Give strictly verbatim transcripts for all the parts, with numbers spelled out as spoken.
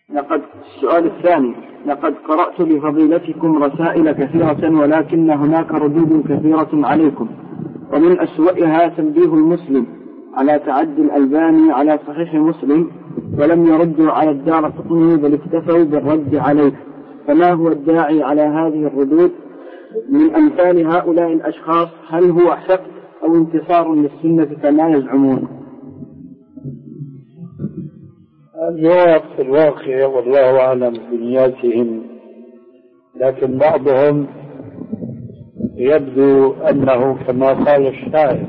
لقد السؤال الثاني: لقد قرأت لفضيلتكم رسائل كثيرة ولكن هناك ردود كثيرة عليكم، ومن أسوأها تنبيه المسلم على تعدي الألباني على صحيح مسلم ولم يردوا على الدارقطني بل اكتفوا بالرد عليه، فما هو الداعي على هذه الردود من أمثال هؤلاء الأشخاص؟ هل هو حق أو انتصار للسنة كما يزعمون؟ الجواب في الواقع والله أعلم بنياتهم، لكن بعضهم يبدو أنه كما قال الشاعر: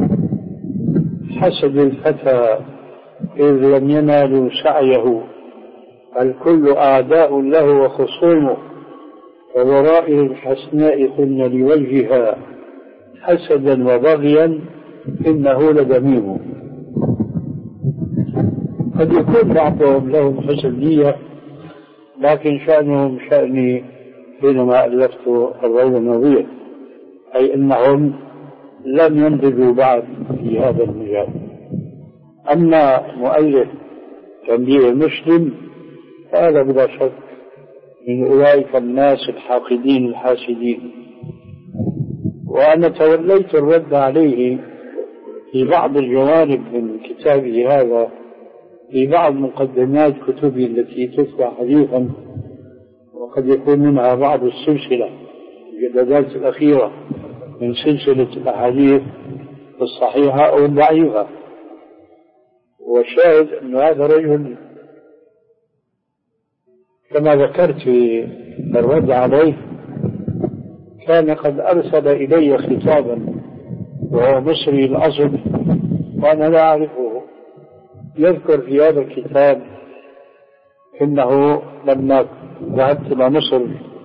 حسد الفتى إذ لم ينالوا سعيه، الكل أعداء له وخصومه، وورائه الحسناء قلنا لوجهها حسدا وبغيا إنه لدميم. قد يكون بعضهم لهم حسدية، لكن شأنهم شأني حينما ألفت الروض النظير، أي أنهم لم ينضجوا بعد في هذا المجال. أما مؤلف تنبيه المسلم فهذا بلا شك من أولئك الناس الحاقدين الحاسدين، وأنا توليت الرد عليه في بعض الجوانب من كتابه هذا، في بعض مقدمات كتبه التي تطبع حديثا، وقد يكون منها بعض السلسلة الجدادات الأخيرة من سلسلة الأحاديث الصحيحة أو الضعيفة. والشاهد أن هذا رجل كما ذكرت في الرد عليه كان قد أرسل إلي خطابا وهو مصري الأصل وأنا لا أعرفه. يذكر في هذا الكتاب إنه لما ذهبت إلى مصر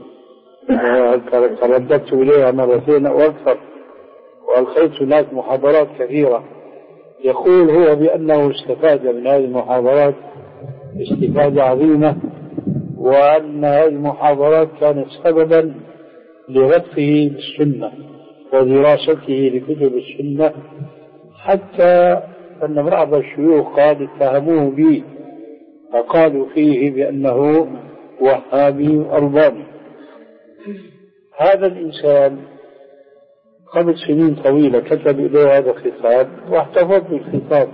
ترددت إليها مرتين أو أكثر وألقيت هناك محاضرات كثيرة، يقول هو بأنه استفاد من هذه المحاضرات استفادة عظيمة، وأن هذه المحاضرات كانت سببا لرفقه بالسنة ودراسته لكتب السنة، حتى أن بعض الشيوخ قال اتهموه به فقالوا فيه بأنه وهابي أربابي. هذا الإنسان قبل سنين طويلة كتب إليه هذا الخطاب واحتفظ بالخطاب،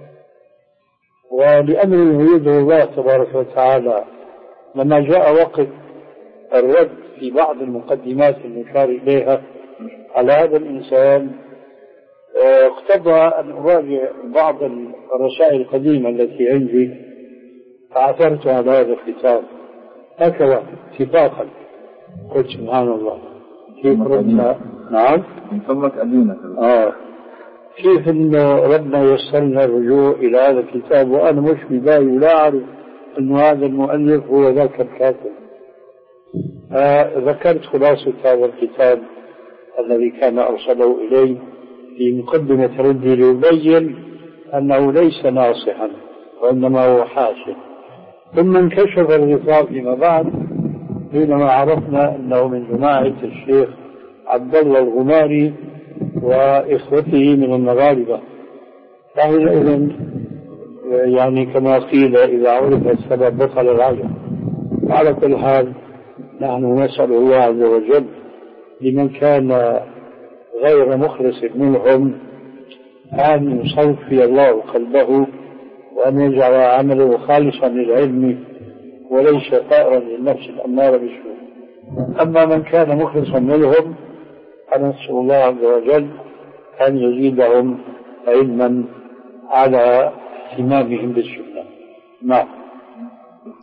ولأمره يدعو الله تبارك وتعالى لما جاء وقت الرد في بعض المقدمات المشار إليها على هذا الإنسان اقتضى أن أراجع بعض الرسائل القديمة التي عندي، فعثرت على هذا الكتاب هكذا اتفاقا، قلت سبحان الله كيف ربنا نعم من فضلك أدينك آه كيف أن ربنا يسرنا الرجوع إلى هذا الكتاب وأنا مش بداية ولا أعرف أن هذا المؤلف هو ذاك الكاتب. آه ذكرت خلاصة هذا الكتاب الذي كان أرسله إلي في مقدمة ردي ليبين أنه ليس ناصحا وإنما هو حاشد. ثم انكشف الغطاء فيما بعد حينما عرفنا أنه من جماعة الشيخ عبد الله الغماري وإخوته من المغاربة، فحينئذ يعني كما قيل إذا عرف السبب بطل العجب. على كل حال نحن نسأل الله عز وجل لمن كان غير مخلص منهم أن يصفي الله قلبه وأن يجعل عمله خالصا للعلم وليس طائرا للنفس الأمارة بالسوء. أما من كان مخلصا منهم فنسأل الله عز وجل أن يزيدهم علما على اهتمامهم بالسنة. نعم.